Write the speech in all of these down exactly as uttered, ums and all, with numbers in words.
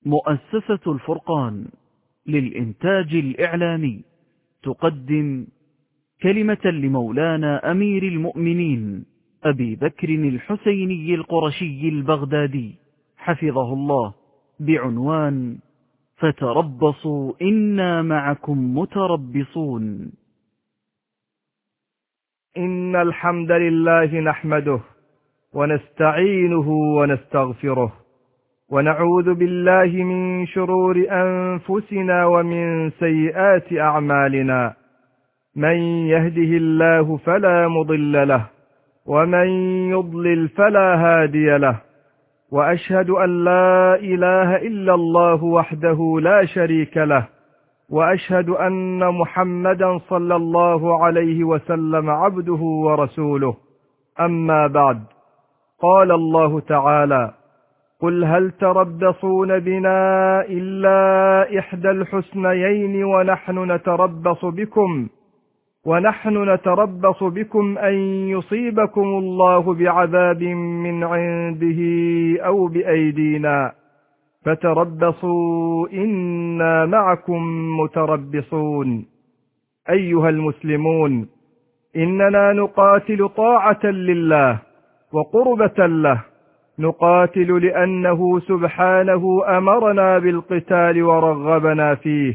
مؤسسة الفرقان للإنتاج الإعلامي تقدم كلمة لمولانا أمير المؤمنين أبي بكر الحسيني القرشي البغدادي حفظه الله بعنوان فتربصوا إنا معكم متربصون. إن الحمد لله نحمده ونستعينه ونستغفره ونعوذ بالله من شرور أنفسنا ومن سيئات أعمالنا. من يهده الله فلا مضل له ومن يضلل فلا هادي له، وأشهد أن لا إله إلا الله وحده لا شريك له، وأشهد أن محمدا صلى الله عليه وسلم عبده ورسوله. أما بعد، قال الله تعالى: قل هل تربصون بنا إلا إحدى الحسنيين ونحن نتربص بكم ونحن نتربص بكم أن يصيبكم الله بعذاب من عنده أو بأيدينا فتربصوا إنا معكم متربصون. أيها المسلمون، إننا نقاتل طاعة لله وقربة له، نقاتل لأنه سبحانه أمرنا بالقتال ورغبنا فيه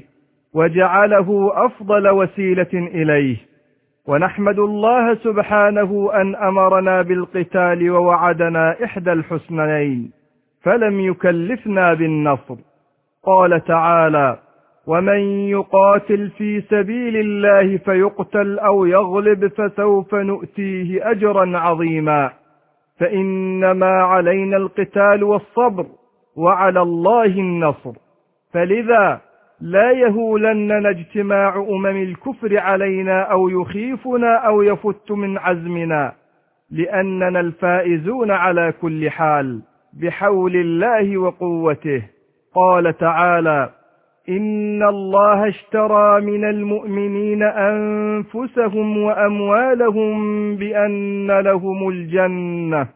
وجعله أفضل وسيلة إليه، ونحمد الله سبحانه أن أمرنا بالقتال ووعدنا إحدى الحسنيين فلم يكلفنا بالنصر. قال تعالى: ومن يقاتل في سبيل الله فيقتل أو يغلب فسوف نؤتيه أجرا عظيما، فإنما علينا القتال والصبر وعلى الله النصر. فلذا لا يهولننا اجتماع أمم الكفر علينا أو يخيفنا أو يفت من عزمنا، لأننا الفائزون على كل حال بحول الله وقوته. قال تعالى: إن الله اشترى من المؤمنين أنفسهم وأموالهم بأن لهم الجنة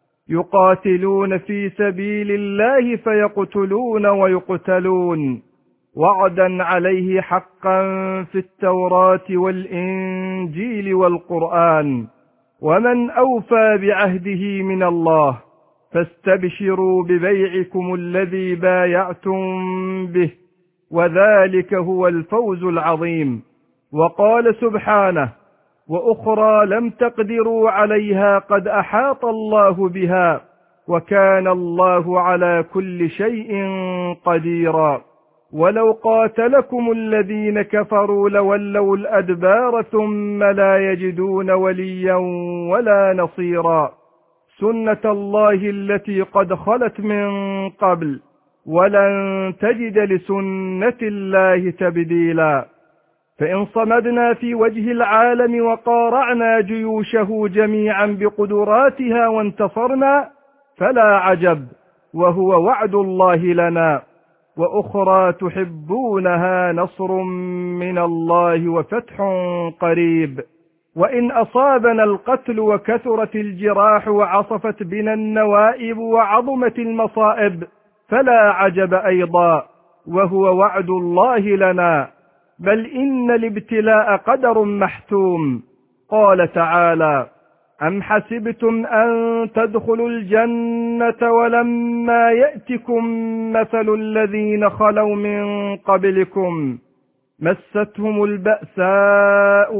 يقاتلون في سبيل الله فيقتلون ويقتلون، وعدا عليه حقا في التوراة والإنجيل والقرآن، ومن أوفى بعهده من الله، فاستبشروا ببيعكم الذي بايعتم به، وذلك هو الفوز العظيم. وقال سبحانه: وأخرى لم تقدروا عليها قد أحاط الله بها وكان الله على كل شيء قديرا. ولو قاتلكم الذين كفروا لولوا الأدبار ثم لا يجدون وليا ولا نصيرا. سنة الله التي قد خلت من قبل ولن تجد لسنة الله تبديلا. فإن صمدنا في وجه العالم وقارعنا جيوشه جميعا بقدراتها وانتصرنا فلا عجب، وهو وعد الله لنا. وأخرى تحبونها نصر من الله وفتح قريب. وإن أصابنا القتل وكثرت الجراح وعصفت بنا النوائب وعظمت المصائب فلا عجب أيضا، وهو وعد الله لنا. بل إن الابتلاء قدر محتوم. قال تعالى: أم حسبتم أن تدخلوا الجنة ولما يأتكم مثل الذين خلوا من قبلكم مستهم البأساء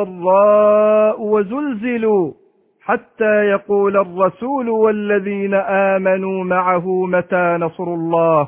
والضراء وزلزلوا حتى يقول الرسول والذين آمنوا معه متى نصر الله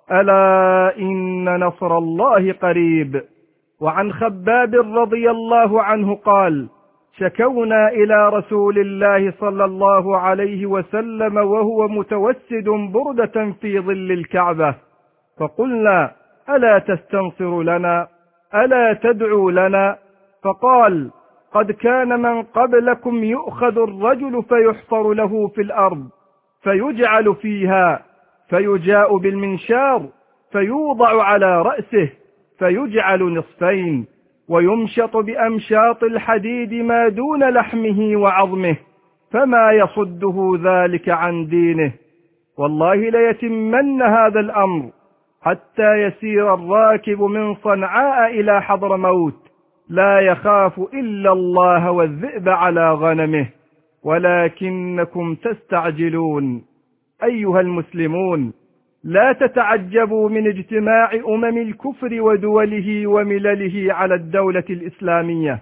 ألا إن نصر الله قريب. وعن خباب رضي الله عنه قال: شكونا إلى رسول الله صلى الله عليه وسلم وهو متوسد بردة في ظل الكعبة، فقلنا: ألا تستنصر لنا؟ ألا تدعو لنا؟ فقال: قد كان من قبلكم يؤخذ الرجل فيحفر له في الأرض فيجعل فيها، فيجاء بالمنشار فيوضع على رأسه فيجعل نصفين، ويمشط بأمشاط الحديد ما دون لحمه وعظمه، فما يصده ذلك عن دينه. والله ليتمن هذا الأمر حتى يسير الراكب من صنعاء إلى حضرموت لا يخاف إلا الله والذئب على غنمه، ولكنكم تستعجلون. أيها المسلمون، لا تتعجبوا من اجتماع أمم الكفر ودوله وملله على الدولة الإسلامية،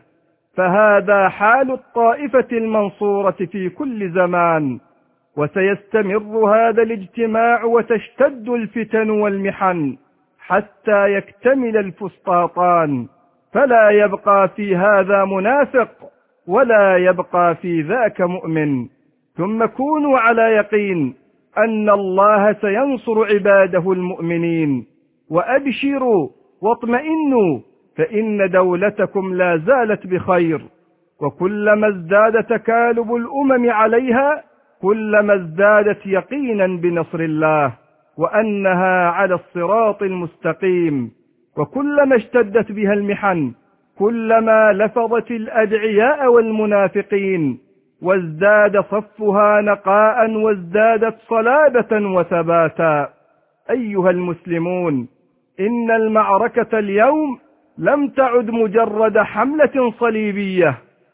فهذا حال الطائفة المنصورة في كل زمان، وسيستمر هذا الاجتماع وتشتد الفتن والمحن حتى يكتمل الفسطاطان، فلا يبقى في هذا منافق ولا يبقى في ذاك مؤمن. ثم كونوا على يقين أن الله سينصر عباده المؤمنين، وأبشروا واطمئنوا فإن دولتكم لا زالت بخير، وكلما ازداد تكالب الأمم عليها كلما ازدادت يقينا بنصر الله وأنها على الصراط المستقيم، وكلما اشتدت بها المحن كلما لفظت الأدعياء والمنافقين، وازداد صفها نقاء وازدادت صلابة وثباتا. أيها المسلمون، إن المعركة اليوم لم تعد مجرد حملة صليبية،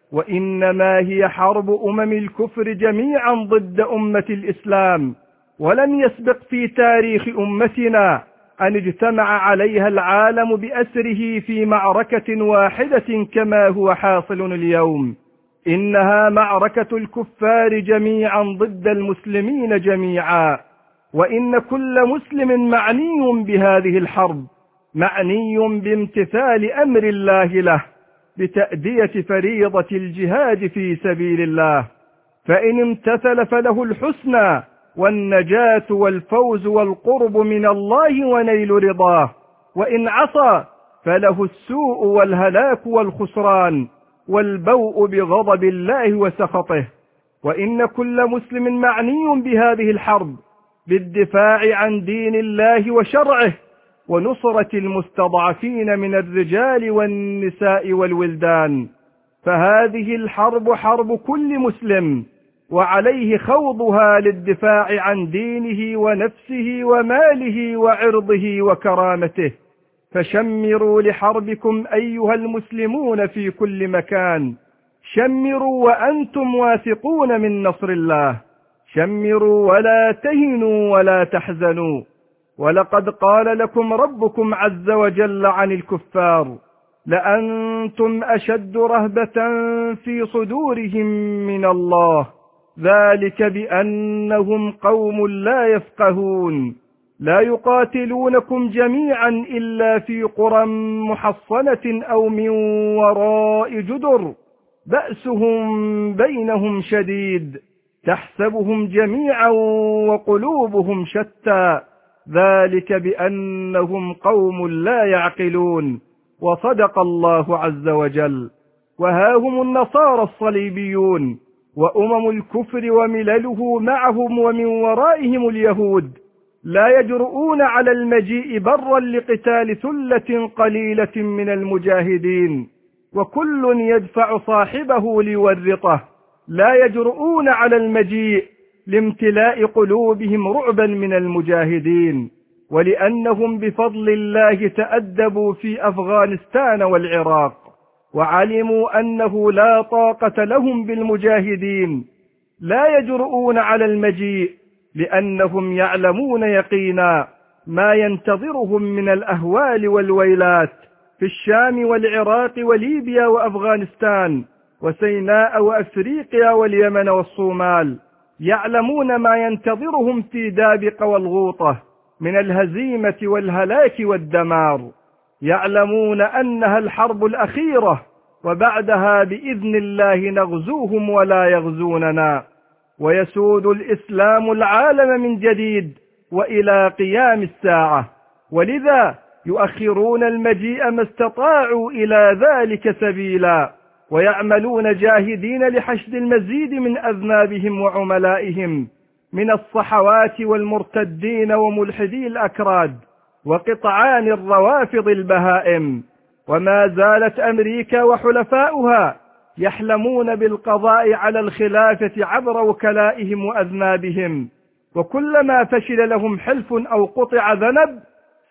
وإنما هي حرب أمم الكفر جميعا ضد أمة الإسلام، ولم يسبق في تاريخ أمتنا أن اجتمع عليها العالم بأسره في معركة واحدة كما هو حاصل اليوم. إنها معركة الكفار جميعا ضد المسلمين جميعا، وإن كل مسلم معني بهذه الحرب، معني بامتثال أمر الله له بتأدية فريضة الجهاد في سبيل الله، فإن امتثل فله الحسنى والنجاة والفوز والقرب من الله ونيل رضاه، وإن عصى فله السوء والهلاك والخسران والبوء بغضب الله وسخطه. وإن كل مسلم معني بهذه الحرب بالدفاع عن دين الله وشرعه ونصرة المستضعفين من الرجال والنساء والولدان، فهذه الحرب حرب كل مسلم، وعليه خوضها للدفاع عن دينه ونفسه وماله وعرضه وكرامته. فشمروا لحربكم أيها المسلمون في كل مكان، شمروا وأنتم واثقون من نصر الله، شمروا ولا تهنوا ولا تحزنوا. ولقد قال لكم ربكم عز وجل عن الكفار: لأنتم أشد رهبة في صدورهم من الله، ذلك بأنهم قوم لا يفقهون، لا يقاتلونكم جميعا إلا في قرى محصنة أو من وراء جدر، بأسهم بينهم شديد، تحسبهم جميعا وقلوبهم شتى، ذلك بأنهم قوم لا يعقلون. وصدق الله عز وجل. وها هم النصارى الصليبيون وأمم الكفر وملله معهم ومن ورائهم اليهود، لا يجرؤون على المجيء برا لقتال ثلة قليلة من المجاهدين، وكل يدفع صاحبه ليورطه، لا يجرؤون على المجيء لامتلاء قلوبهم رعبا من المجاهدين، ولأنهم بفضل الله تأدبوا في أفغانستان والعراق، وعلموا أنه لا طاقة لهم بالمجاهدين، لا يجرؤون على المجيء لأنهم يعلمون يقينا ما ينتظرهم من الأهوال والويلات في الشام والعراق وليبيا وأفغانستان وسيناء وأفريقيا واليمن والصومال، يعلمون ما ينتظرهم في دابق والغوطة من الهزيمة والهلاك والدمار، يعلمون أنها الحرب الأخيرة، وبعدها بإذن الله نغزوهم ولا يغزوننا، ويسود الإسلام العالم من جديد وإلى قيام الساعة، ولذا يؤخرون المجيء ما استطاعوا إلى ذلك سبيلا، ويعملون جاهدين لحشد المزيد من أذنابهم وعملائهم من الصحوات والمرتدين وملحدي الأكراد وقطعان الروافض البهائم. وما زالت أمريكا وحلفاؤها يحلمون بالقضاء على الخلافة عبر وكلائهم وأذنابهم، وكلما فشل لهم حلف أو قطع ذنب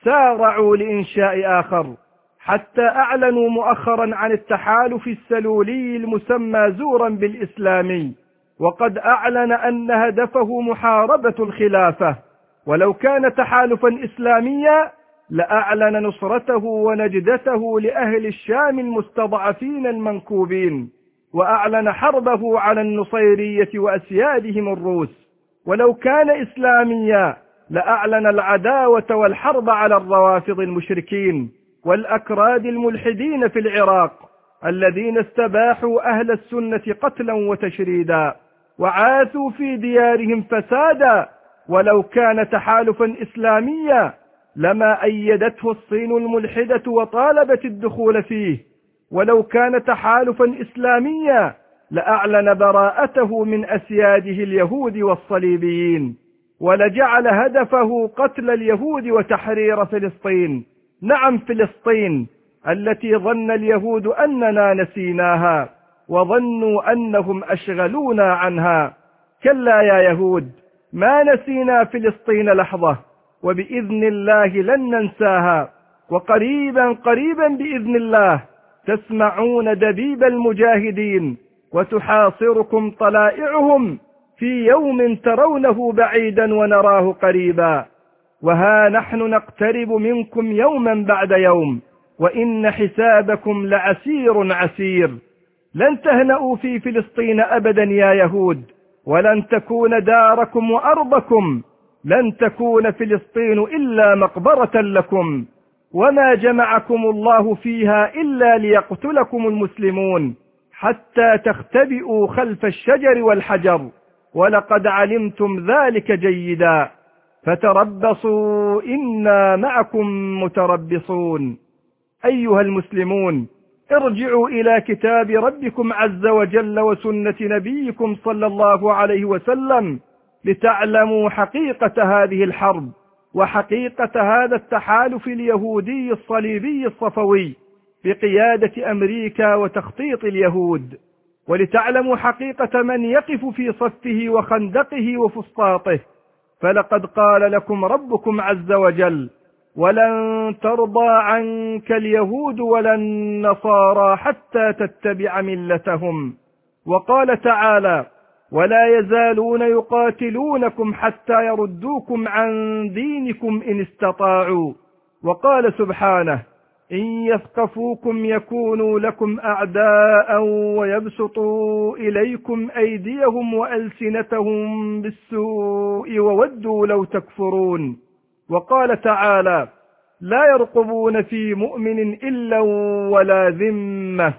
سارعوا لإنشاء آخر، حتى أعلنوا مؤخرا عن التحالف السلولي المسمى زورا بالإسلامي، وقد أعلن أن هدفه محاربة الخلافة. ولو كان تحالفا إسلاميا لأعلن نصرته ونجدته لأهل الشام المستضعفين المنكوبين، وأعلن حربه على النصيرية وأسيادهم الروس. ولو كان إسلاميا لأعلن العداوة والحرب على الروافض المشركين والأكراد الملحدين في العراق الذين استباحوا أهل السنة قتلا وتشريدا وعاثوا في ديارهم فسادا. ولو كان تحالفا إسلاميا لما أيدته الصين الملحدة وطالبت الدخول فيه. ولو كان تحالفا إسلاميا لأعلن براءته من أسياده اليهود والصليبيين، ولجعل هدفه قتل اليهود وتحرير فلسطين. نعم، فلسطين التي ظن اليهود أننا نسيناها وظنوا أنهم أشغلونا عنها. كلا يا يهود، ما نسينا فلسطين لحظة، وبإذن الله لن ننساها. وقريبا قريبا بإذن الله تسمعون دبيب المجاهدين وتحاصركم طلائعهم في يوم ترونه بعيدا ونراه قريبا. وها نحن نقترب منكم يوما بعد يوم، وإن حسابكم لعسير عسير. لن تهنأوا في فلسطين أبدا يا يهود، ولن تكون داركم وأرضكم، لن تكون فلسطين إلا مقبرة لكم. وما جمعكم الله فيها إلا ليقتلكم المسلمون حتى تختبئوا خلف الشجر والحجر، ولقد علمتم ذلك جيدا. فتربصوا إنا معكم متربصون. أيها المسلمون، ارجعوا إلى كتاب ربكم عز وجل وسنة نبيكم صلى الله عليه وسلم لتعلموا حقيقة هذه الحرب وحقيقة هذا التحالف اليهودي الصليبي الصفوي بقيادة أمريكا وتخطيط اليهود، ولتعلموا حقيقة من يقف في صفه وخندقه وفسطاطه. فلقد قال لكم ربكم عز وجل: ولن ترضى عنك اليهود ولا النصارى حتى تتبع ملتهم. وقال تعالى: ولا يزالون يقاتلونكم حتى يردوكم عن دينكم إن استطاعوا. وقال سبحانه: إن يثقفوكم يكونوا لكم أعداء ويبسطوا إليكم أيديهم وألسنتهم بالسوء وودوا لو تكفرون. وقال تعالى: لا يرقبون في مؤمن إلا ولا ذمة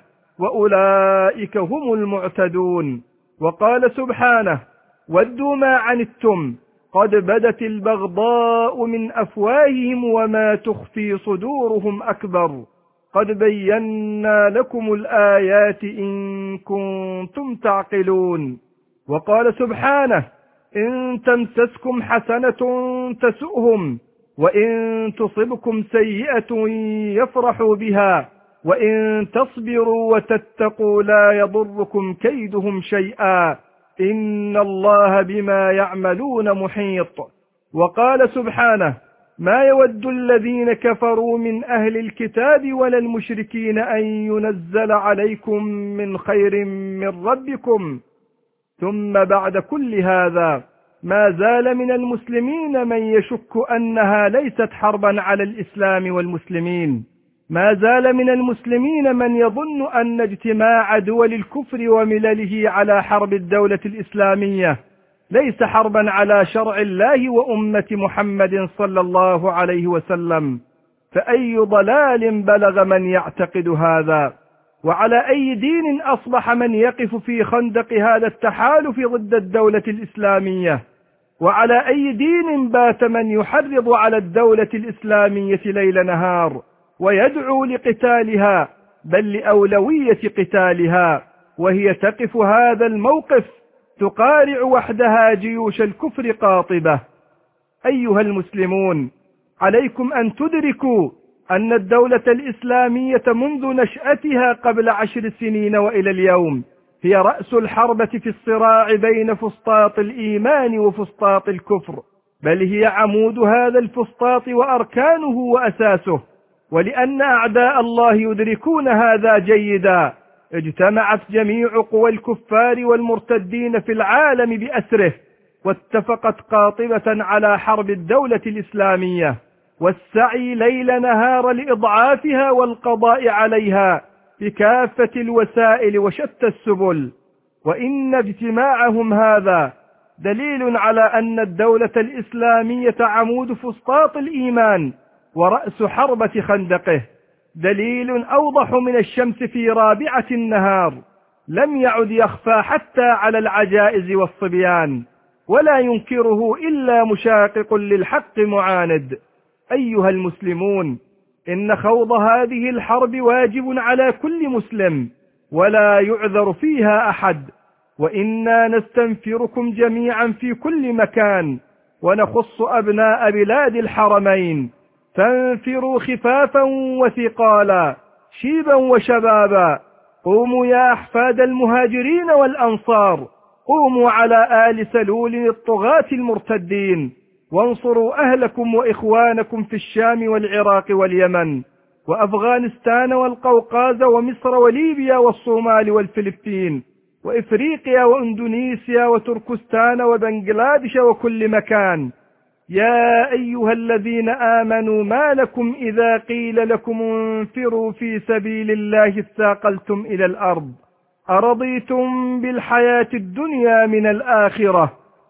وأولئك هم المعتدون. وقال سبحانه: ودوا ما عنتم قد بدت البغضاء من أفواههم وما تخفي صدورهم أكبر قد بينا لكم الآيات إن كنتم تعقلون. وقال سبحانه: إن تمسسكم حسنة تسؤهم وإن تصبكم سيئة يفرحوا بها وإن تصبروا وتتقوا لا يضركم كيدهم شيئا إن الله بما يعملون محيط. وقال سبحانه: ما يود الذين كفروا من أهل الكتاب ولا المشركين أن ينزل عليكم من خير من ربكم. ثم بعد كل هذا ما زال من المسلمين من يشك أنها ليست حربا على الإسلام والمسلمين، ما زال من المسلمين من يظن أن اجتماع دول الكفر وملله على حرب الدولة الإسلامية ليس حربا على شرع الله وأمة محمد صلى الله عليه وسلم. فأي ضلال بلغ من يعتقد هذا؟ وعلى أي دين أصبح من يقف في خندق هذا التحالف ضد الدولة الإسلامية؟ وعلى أي دين بات من يحرض على الدولة الإسلامية ليل نهار ويدعو لقتالها، بل لأولوية قتالها، وهي تقف هذا الموقف تقارع وحدها جيوش الكفر قاطبة؟ أيها المسلمون، عليكم أن تدركوا أن الدولة الإسلامية منذ نشأتها قبل عشر سنين وإلى اليوم هي رأس الحربة في الصراع بين فسطاط الإيمان وفسطاط الكفر، بل هي عمود هذا الفسطاط وأركانه وأساسه. ولأن أعداء الله يدركون هذا جيدا، اجتمعت جميع قوى الكفار والمرتدين في العالم بأسره، واتفقت قاطبة على حرب الدولة الإسلامية، والسعي ليل نهار لإضعافها والقضاء عليها بكافة الوسائل وشتى السبل. وإن اجتماعهم هذا دليل على أن الدولة الإسلامية عمود فسطاط الإيمان ورأس حربة خندقه، دليل أوضح من الشمس في رابعة النهار، لم يعد يخفى حتى على العجائز والصبيان، ولا ينكره إلا مشاقق للحق معاند. أيها المسلمون، إن خوض هذه الحرب واجب على كل مسلم، ولا يعذر فيها أحد، وإنا نستنفركم جميعا في كل مكان، ونخص أبناء بلاد الحرمين، فانفروا خفافا وثقالا، شيبا وشبابا، قوموا يا أحفاد المهاجرين والأنصار، قوموا على آل سلول الطغاة المرتدين، وانصروا أهلكم وإخوانكم في الشام والعراق واليمن وأفغانستان والقوقاز ومصر وليبيا والصومال والفلبين وإفريقيا وإندونيسيا وتركستان وبنغلاديش وكل مكان. يا أيها الذين آمنوا ما لكم إذا قيل لكم انفروا في سبيل الله اثاقلتم إلى الأرض، أرضيتم بالحياة الدنيا من الآخرة،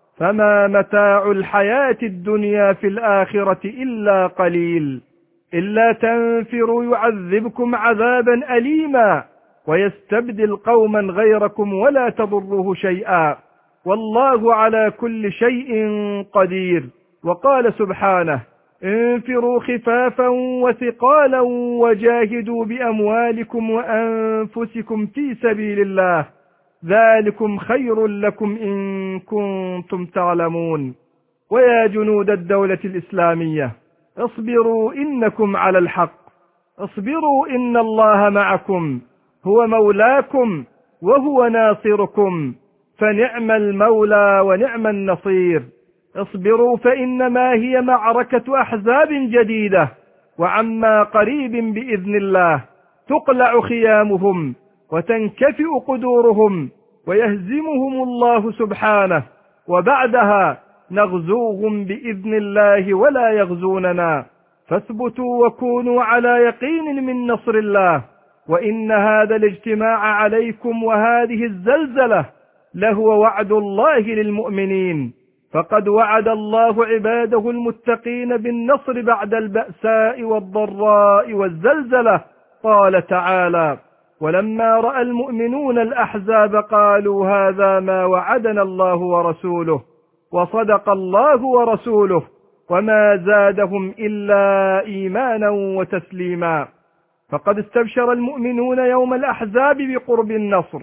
فما متاع الحياة الدنيا في الآخرة إلا قليل، إلا تنفروا يعذبكم عذابا أليما ويستبدل قوما غيركم ولا تضروه شيئا، والله على كل شيء قدير. وقال سبحانه: انفروا خفافا وثقالا وجاهدوا بأموالكم وأنفسكم في سبيل الله، ذلكم خير لكم إن كنتم تعلمون. ويا جنود الدولة الإسلامية، اصبروا إنكم على الحق، اصبروا إن الله معكم، هو مولاكم وهو ناصركم، فنعم المولى ونعم النصير. اصبروا فإنما هي معركة أحزاب جديدة، وعما قريب بإذن الله تقلع خيامهم وتنكفئ قدورهم ويهزمهم الله سبحانه، وبعدها نغزوهم بإذن الله ولا يغزوننا. فاثبتوا وكونوا على يقين من نصر الله، وإن هذا الاجتماع عليكم وهذه الزلزلة لهو وعد الله للمؤمنين، فقد وعد الله عباده المتقين بالنصر بعد البأساء والضراء والزلزلة. قال تعالى: ولما رأى المؤمنون الأحزاب قالوا هذا ما وعدنا الله ورسوله، وصدق الله ورسوله، وما زادهم إلا إيمانا وتسليما. فقد استبشر المؤمنون يوم الأحزاب بقرب النصر،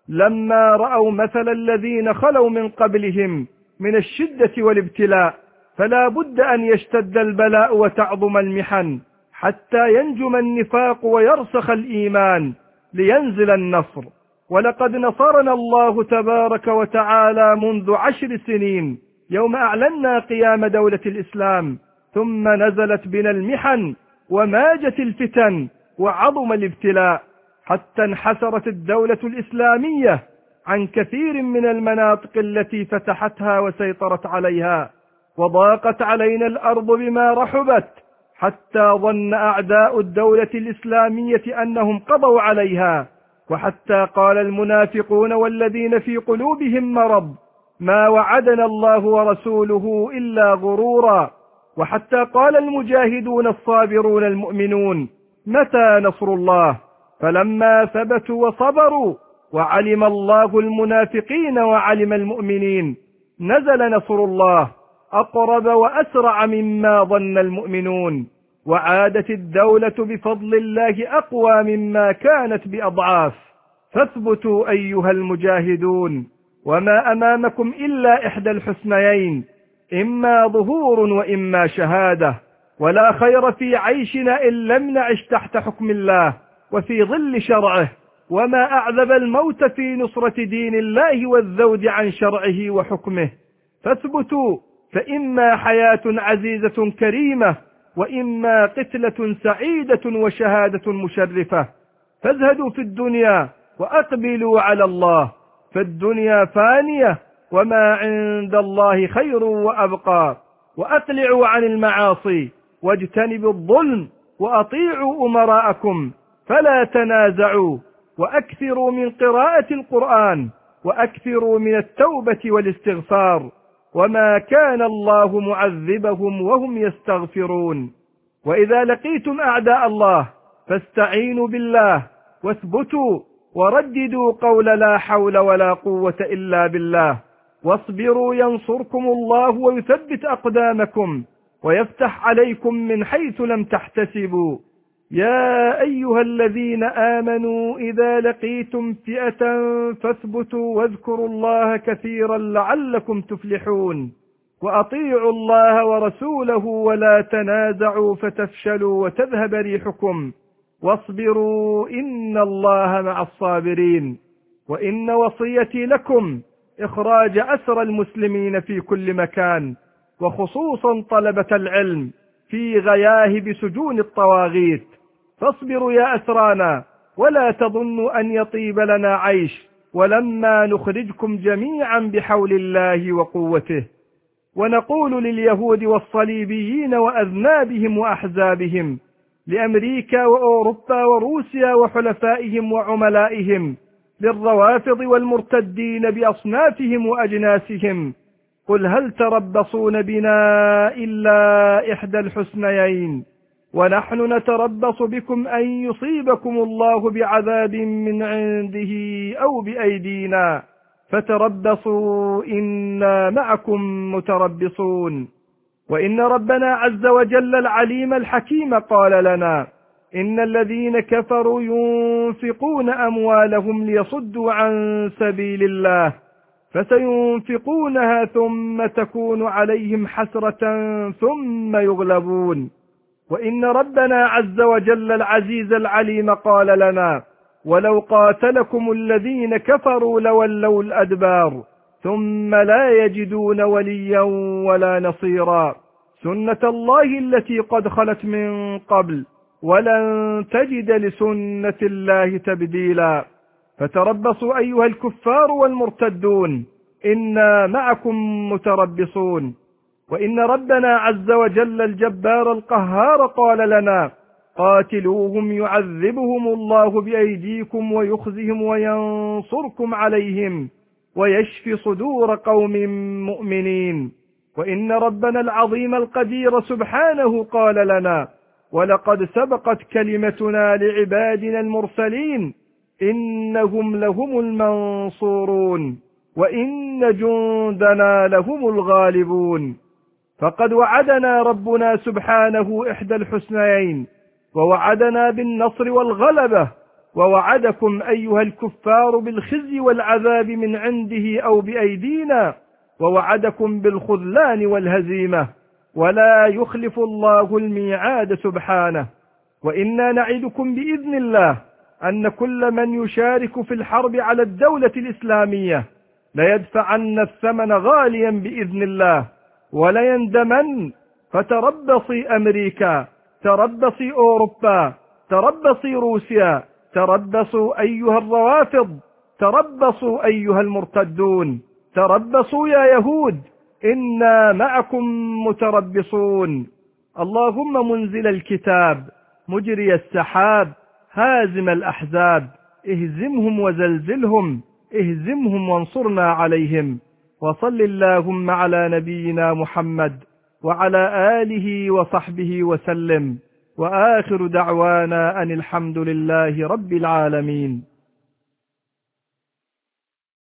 لما رأوا مثل الذين خلوا من قبلهم من الشدة والابتلاء، فلا بد أن يشتد البلاء وتعظم المحن حتى ينجم النفاق ويرسخ الإيمان لينزل النصر. ولقد نصرنا الله تبارك وتعالى منذ عشر سنين يوم أعلنا قيام دولة الإسلام، ثم نزلت بنا المحن وماجت الفتن وعظم الابتلاء، حتى انحسرت الدولة الإسلامية عن كثير من المناطق التي فتحتها وسيطرت عليها، وضاقت علينا الأرض بما رحبت، حتى ظن أعداء الدولة الإسلامية أنهم قضوا عليها، وحتى قال المنافقون والذين في قلوبهم مرض ما وعدنا الله ورسوله إلا غرورا، وحتى قال المجاهدون الصابرون المؤمنون متى نصر الله، فلما ثبتوا وصبروا وعلم الله المنافقين وعلم المؤمنين نزل نصر الله أقرب وأسرع مما ظن المؤمنون، وعادت الدولة بفضل الله أقوى مما كانت بأضعاف. فاثبتوا أيها المجاهدون، وما أمامكم إلا إحدى الحسنيين، إما ظهور وإما شهادة، ولا خير في عيشنا إن لم نعش تحت حكم الله وفي ظل شرعه، وما أعذب الموت في نصرة دين الله والذود عن شرعه وحكمه. فاثبتوا فإما حياة عزيزة كريمة، وإما قتلة سعيدة وشهادة مشرفة. فازهدوا في الدنيا وأقبلوا على الله، فالدنيا فانية وما عند الله خير وأبقى. وأقلعوا عن المعاصي واجتنبوا الظلم، وأطيعوا أمراءكم فلا تنازعوا، وأكثروا من قراءة القرآن، وأكثروا من التوبة والاستغفار، وما كان الله معذبهم وهم يستغفرون. وإذا لقيتم أعداء الله فاستعينوا بالله واثبتوا، ورددوا قول لا حول ولا قوة إلا بالله، واصبروا ينصركم الله ويثبت أقدامكم، ويفتح عليكم من حيث لم تحتسبوا. يا أيها الذين آمنوا إذا لقيتم فئة فاثبتوا واذكروا الله كثيرا لعلكم تفلحون. وأطيعوا الله ورسوله ولا تنازعوا فتفشلوا وتذهب ريحكم، واصبروا إن الله مع الصابرين. وإن وصيتي لكم إخراج أسرى المسلمين في كل مكان، وخصوصا طلبة العلم في غياهب سجون الطواغيت. فاصبروا يا أسرانا، ولا تظنوا أن يطيب لنا عيش ولما نخرجكم جميعا بحول الله وقوته. ونقول لليهود والصليبيين وأذنابهم وأحزابهم، لأمريكا وأوروبا وروسيا وحلفائهم وعملائهم، للروافض والمرتدين بأصنافهم وأجناسهم، قل هل تربصون بنا إلا إحدى الحسنيين، ونحن نتربص بكم أن يصيبكم الله بعذاب من عنده أو بأيدينا، فتربصوا إنا معكم متربصون. وإن ربنا عز وجل العليم الحكيم قال لنا: إن الذين كفروا ينفقون أموالهم ليصدوا عن سبيل الله فسينفقونها ثم تكون عليهم حسرة ثم يغلبون. وإن ربنا عز وجل العزيز العليم قال لنا: ولو قاتلكم الذين كفروا لولوا الأدبار ثم لا يجدون وليا ولا نصيرا، سنة الله التي قد خلت من قبل ولن تجد لسنة الله تبديلا. فتربصوا أيها الكفار والمرتدون، إنا معكم متربصون. وإن ربنا عز وجل الجبار القهار قال لنا: قاتلوهم يعذبهم الله بأيديكم ويخزهم وينصركم عليهم ويشفي صدور قوم مؤمنين. وإن ربنا العظيم القدير سبحانه قال لنا: ولقد سبقت كلمتنا لعبادنا المرسلين إنهم لهم المنصورون وإن جندنا لهم الغالبون. فقد وعدنا ربنا سبحانه إحدى الحسنيين، ووعدنا بالنصر والغلبة، ووعدكم أيها الكفار بالخزي والعذاب من عنده أو بأيدينا، ووعدكم بالخذلان والهزيمة، ولا يخلف الله الميعاد سبحانه. وإنا نعدكم بإذن الله أن كل من يشارك في الحرب على الدولة الإسلامية ليدفعن الثمن غاليا بإذن الله وليندمن. فتربصي أمريكا، تربصي أوروبا، تربصي روسيا، تربصوا أيها الروافض، تربصوا أيها المرتدون، تربصوا يا يهود، إنا معكم متربصون. اللهم منزل الكتاب، مجري السحاب، هازم الأحزاب، اهزمهم وزلزلهم، اهزمهم وانصرنا عليهم. وصل اللهم على نبينا محمد وعلى آله وصحبه وسلم، وآخر دعوانا أن الحمد لله رب العالمين.